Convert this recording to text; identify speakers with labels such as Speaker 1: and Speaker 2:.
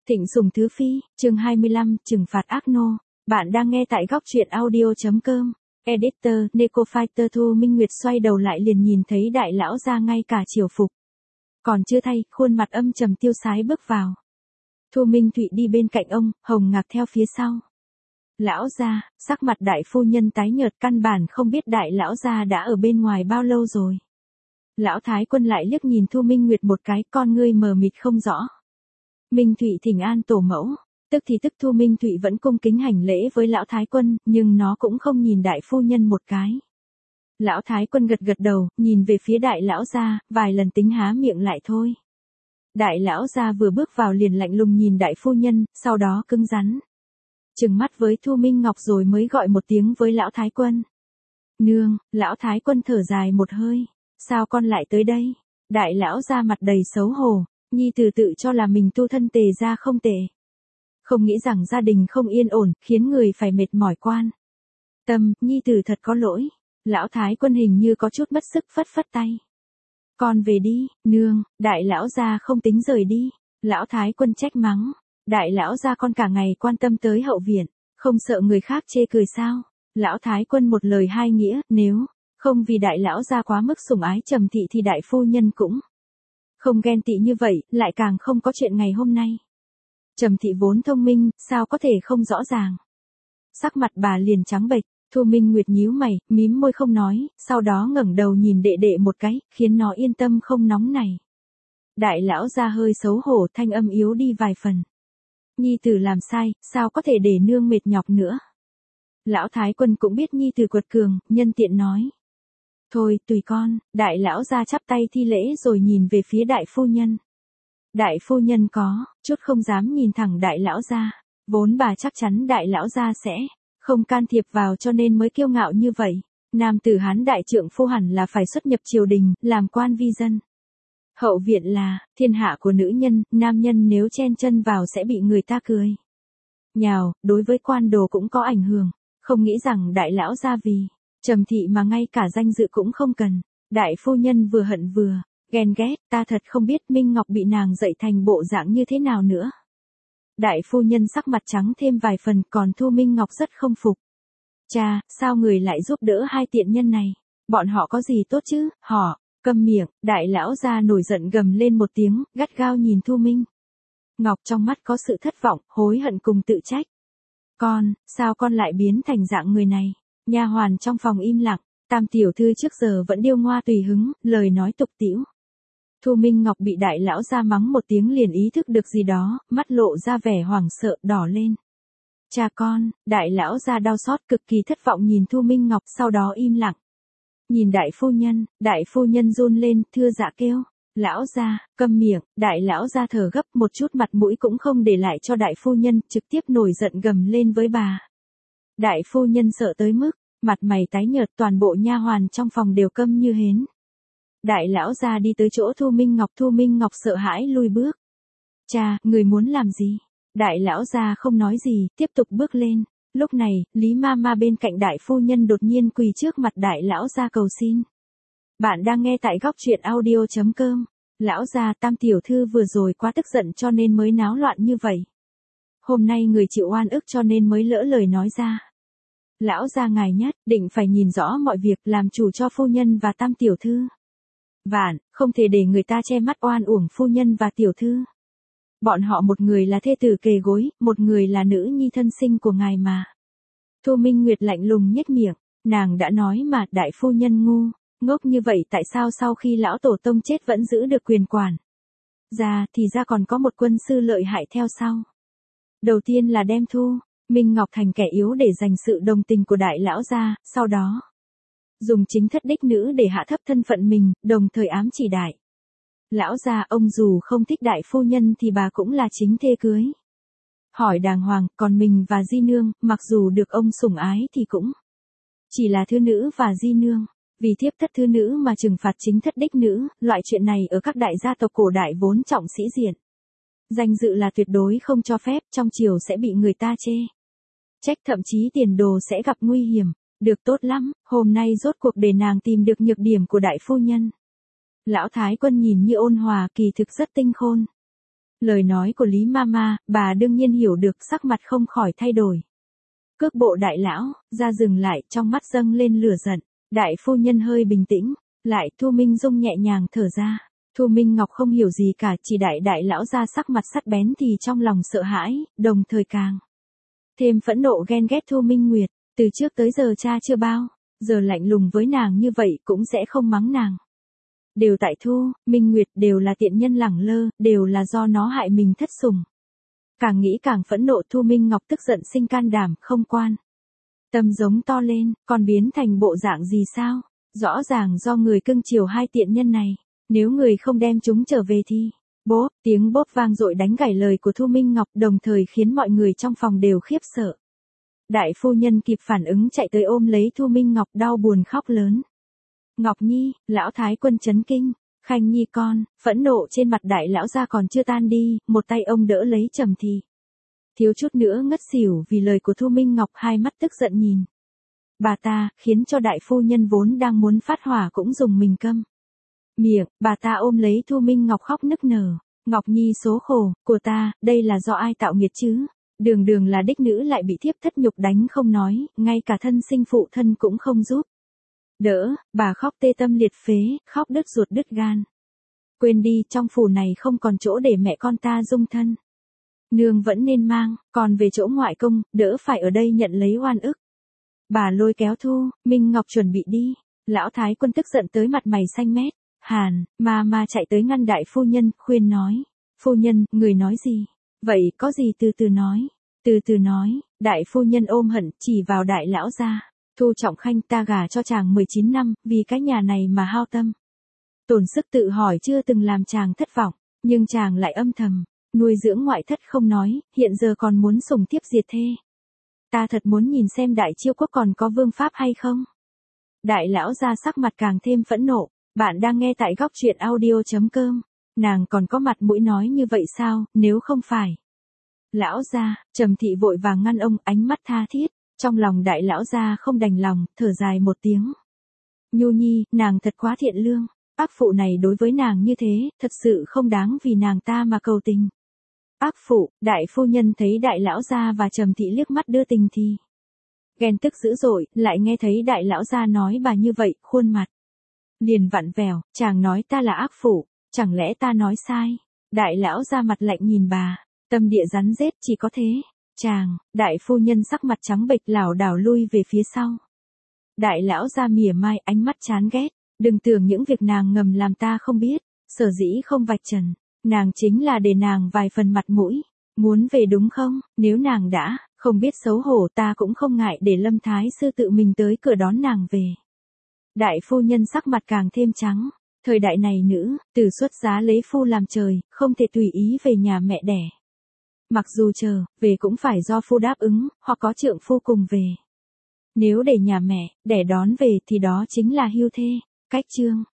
Speaker 1: Thịnh Sùng Thứ Phi, chương 25, trừng phạt ác nô. Bạn đang nghe tại góc truyện audio.com. Editor, Neko Fighter. Thu Minh Nguyệt xoay đầu lại liền nhìn thấy đại lão ra ngay cả triều phục. Còn chưa thay, khuôn mặt âm trầm tiêu sái bước vào. Thu Minh Thụy đi bên cạnh ông, Hồng Ngạc theo phía sau. Lão gia, sắc mặt đại phu nhân tái nhợt, căn bản không biết đại lão gia đã ở bên ngoài bao lâu rồi. Lão Thái Quân lại liếc nhìn Thu Minh Nguyệt một cái, con ngươi mờ mịt không rõ. Minh Thụy thỉnh an tổ mẫu, tức thì tức Thu Minh Thụy vẫn cung kính hành lễ với lão Thái Quân, nhưng nó cũng không nhìn đại phu nhân một cái. Lão Thái Quân gật gật đầu, nhìn về phía đại lão gia, vài lần tính há miệng lại thôi. Đại lão gia vừa bước vào liền lạnh lùng nhìn đại phu nhân, sau đó cứng rắn. Trừng mắt với Thu Minh Ngọc rồi mới gọi một tiếng với lão Thái Quân. Nương, lão Thái Quân thở dài một hơi, sao con lại tới đây? Đại lão gia mặt đầy xấu hổ. Nhi tử tự cho là mình tu thân tề ra không tệ. Không nghĩ rằng gia đình không yên ổn, khiến người phải mệt mỏi quan. Tâm, Nhi tử thật có lỗi. Lão Thái Quân hình như có chút mất sức phất phất tay. Con về đi, nương, đại lão gia không tính rời đi. Lão Thái Quân trách mắng. Đại lão gia con cả ngày quan tâm tới hậu viện, không sợ người khác chê cười sao? Lão Thái Quân một lời hai nghĩa, nếu không vì đại lão gia quá mức sủng ái Trầm thị thì đại phu nhân cũng không ghen tị như vậy, lại càng không có chuyện ngày hôm nay. Trầm thị vốn thông minh, sao có thể không rõ ràng. Sắc mặt bà liền trắng bệch, Thu Minh Nguyệt nhíu mày, mím môi không nói, sau đó ngẩng đầu nhìn đệ đệ một cái, khiến nó yên tâm không nóng này. Đại lão gia hơi xấu hổ, thanh âm yếu đi vài phần. Nhi tử làm sai, sao có thể để nương mệt nhọc nữa. Lão Thái Quân cũng biết Nhi tử quật cường, nhân tiện nói. Thôi, tùy con, đại lão gia chắp tay thi lễ rồi nhìn về phía đại phu nhân. Đại phu nhân có chút không dám nhìn thẳng đại lão gia, vốn bà chắc chắn đại lão gia sẽ không can thiệp vào cho nên mới kiêu ngạo như vậy. Nam tử Hán đại trượng phu hẳn là phải xuất nhập triều đình, làm quan vi dân. Hậu viện là thiên hạ của nữ nhân, nam nhân nếu chen chân vào sẽ bị người ta cười nhào, đối với quan đồ cũng có ảnh hưởng. Không nghĩ rằng đại lão gia vì Trầm thị mà ngay cả danh dự cũng không cần. Đại phu nhân vừa hận vừa ghen ghét, ta thật không biết Minh Ngọc bị nàng dạy thành bộ dạng như thế nào nữa. Đại phu nhân sắc mặt trắng thêm vài phần, còn Thu Minh Ngọc rất không phục. Cha, sao người lại giúp đỡ hai tiện nhân này? Bọn họ có gì tốt chứ? Họ, câm miệng, đại lão gia nổi giận gầm lên một tiếng, gắt gao nhìn Thu Minh Ngọc, trong mắt có sự thất vọng, hối hận cùng tự trách. Con, sao con lại biến thành dạng người này? Nha hoàn trong phòng im lặng, Tam tiểu thư trước giờ vẫn điêu ngoa tùy hứng, lời nói tục tĩu. Thu Minh Ngọc bị đại lão gia mắng một tiếng liền ý thức được gì đó, mắt lộ ra vẻ hoảng sợ, đỏ lên. Cha con, đại lão gia đau xót cực kỳ thất vọng nhìn Thu Minh Ngọc, sau đó im lặng. Nhìn đại phu nhân run lên, thưa dạ kêu. Lão gia, câm miệng, đại lão gia thở gấp, một chút mặt mũi cũng không để lại cho đại phu nhân, trực tiếp nổi giận gầm lên với bà. Đại phu nhân sợ tới mức mặt mày tái nhợt, toàn bộ nha hoàn trong phòng đều câm như hến. Đại lão gia đi tới chỗ Thu Minh Ngọc sợ hãi lui bước. Cha, người muốn làm gì? Đại lão gia không nói gì, tiếp tục bước lên. Lúc này, Lý Mama bên cạnh đại phu nhân đột nhiên quỳ trước mặt đại lão gia cầu xin. Bạn đang nghe tại góc truyện audio.com. Lão gia, Tam tiểu thư vừa rồi quá tức giận cho nên mới náo loạn như vậy. Hôm nay người chịu oan ức cho nên mới lỡ lời nói ra. Lão gia ngài nhất định phải nhìn rõ mọi việc, làm chủ cho phu nhân và Tam tiểu thư. Vạn, không thể để người ta che mắt oan uổng phu nhân và tiểu thư. Bọn họ một người là thê tử kề gối, một người là nữ nhi thân sinh của ngài mà. Thu Minh Nguyệt lạnh lùng nhếch miệng, nàng đã nói mà, đại phu nhân ngu, ngốc như vậy tại sao sau khi lão tổ tông chết vẫn giữ được quyền quản? Thì ra còn có một quân sư lợi hại theo sau. Đầu tiên là đem Thu Minh Ngọc thành kẻ yếu để giành sự đồng tình của đại lão gia, sau đó dùng chính thất đích nữ để hạ thấp thân phận mình, đồng thời ám chỉ đại lão gia, ông dù không thích đại phu nhân thì bà cũng là chính thê cưới. Hỏi đàng hoàng, còn mình và di nương, mặc dù được ông sủng ái thì cũng chỉ là thư nữ và di nương. Vì thiếp thất thư nữ mà trừng phạt chính thất đích nữ, loại chuyện này ở các đại gia tộc cổ đại vốn trọng sĩ diện. Danh dự là tuyệt đối không cho phép, trong triều sẽ bị người ta chê trách, thậm chí tiền đồ sẽ gặp nguy hiểm. Được, tốt lắm, hôm nay rốt cuộc để nàng tìm được nhược điểm của đại phu nhân. Lão Thái Quân nhìn như ôn hòa, kỳ thực rất tinh khôn. Lời nói của Lý Mama, bà đương nhiên hiểu được, sắc mặt không khỏi thay đổi. Cước bộ đại lão, ra dừng lại, trong mắt dâng lên lửa giận. Đại phu nhân hơi bình tĩnh, lại Thu Minh Dung nhẹ nhàng thở ra. Thu Minh Ngọc không hiểu gì cả, chỉ đại lão ra sắc mặt sắc bén thì trong lòng sợ hãi, đồng thời càng thêm phẫn nộ ghen ghét Thu Minh Nguyệt. Từ trước tới giờ cha chưa bao giờ lạnh lùng với nàng như vậy, cũng sẽ không mắng nàng. Đều tại Thu Minh Nguyệt, đều là tiện nhân lẳng lơ, đều là do nó hại mình thất sủng. Càng nghĩ càng phẫn nộ, Thu Minh Ngọc tức giận sinh can đảm, không quan tâm giống to lên, còn biến thành bộ dạng gì sao? Rõ ràng do người cưng chiều hai tiện nhân này, nếu người không đem chúng trở về thì... Bốp, tiếng bốp vang dội đánh gãy lời của Thu Minh Ngọc, đồng thời khiến mọi người trong phòng đều khiếp sợ. Đại phu nhân kịp phản ứng chạy tới ôm lấy Thu Minh Ngọc, đau buồn khóc lớn. Ngọc Nhi, lão thái quân chấn kinh, Khanh Nhi con, phẫn nộ trên mặt đại lão gia còn chưa tan đi, một tay ông đỡ lấy Trầm Thị. Thiếu chút nữa ngất xỉu vì lời của Thu Minh Ngọc, hai mắt tức giận nhìn bà ta, khiến cho đại phu nhân vốn đang muốn phát hỏa cũng dùng mình câm miệng. Bà ta ôm lấy Thu Minh Ngọc khóc nức nở. Ngọc Nhi số khổ của ta, đây là do ai tạo nghiệt chứ? Đường đường là đích nữ lại bị thiếp thất nhục đánh không nói, ngay cả thân sinh phụ thân cũng không giúp đỡ, bà khóc tê tâm liệt phế, khóc đứt ruột đứt gan. Quên đi, trong phủ này không còn chỗ để mẹ con ta dung thân. Nương vẫn nên mang, còn về chỗ ngoại công, đỡ phải ở đây nhận lấy oan ức. Bà lôi kéo Thu Minh Ngọc chuẩn bị đi. Lão thái quân tức giận tới mặt mày xanh mét. Hàn, ma chạy tới ngăn đại phu nhân, khuyên nói. Phu nhân, người nói gì? Vậy có gì từ từ nói. Từ từ nói, đại phu nhân ôm hận, chỉ vào đại lão ra. Thu Trọng Khanh, ta gả cho chàng 19 năm, vì cái nhà này mà hao tâm tổn sức, tự hỏi chưa từng làm chàng thất vọng, nhưng chàng lại âm thầm nuôi dưỡng ngoại thất không nói, hiện giờ còn muốn sủng thiếp diệt thê. Ta thật muốn nhìn xem Đại Chiêu Quốc còn có vương pháp hay không. Đại lão ra sắc mặt càng thêm phẫn nộ. Bạn đang nghe tại góc truyện audio.com. Nàng còn có mặt mũi nói như vậy sao, nếu không phải. Lão gia, Trầm Thị vội vàng ngăn ông, ánh mắt tha thiết. Trong lòng đại lão gia không đành lòng, thở dài một tiếng. Nhu Nhi, nàng thật quá thiện lương. Ác phụ này đối với nàng như thế, thật sự không đáng vì nàng ta mà cầu tình. Ác phụ, đại phu nhân thấy đại lão gia và Trầm Thị liếc mắt đưa tình thì ghen tức dữ dội, lại nghe thấy đại lão gia nói bà như vậy, khuôn mặt liền vặn vẹo. Chàng nói ta là ác phụ, chẳng lẽ ta nói sai? Đại lão gia mặt lạnh nhìn bà, tâm địa rắn rết, chỉ có thế. Chàng, đại phu nhân sắc mặt trắng bệch lảo đảo lui về phía sau. Đại lão gia mỉa mai, ánh mắt chán ghét. Đừng tưởng những việc nàng ngầm làm ta không biết, sở dĩ không vạch trần, nàng chính là để nàng vài phần mặt mũi. Muốn về đúng không? Nếu nàng đã không biết xấu hổ, ta cũng không ngại để Lâm Thái sư tự mình tới cửa đón nàng về. Đại phu nhân sắc mặt càng thêm trắng. Thời đại này nữ tử xuất giá lấy phu làm trời, không thể tùy ý về nhà mẹ đẻ. Mặc dù chờ về cũng phải do phu đáp ứng, hoặc có trượng phu cùng về. Nếu để nhà mẹ đẻ đón về thì đó chính là hưu thê. Cách chương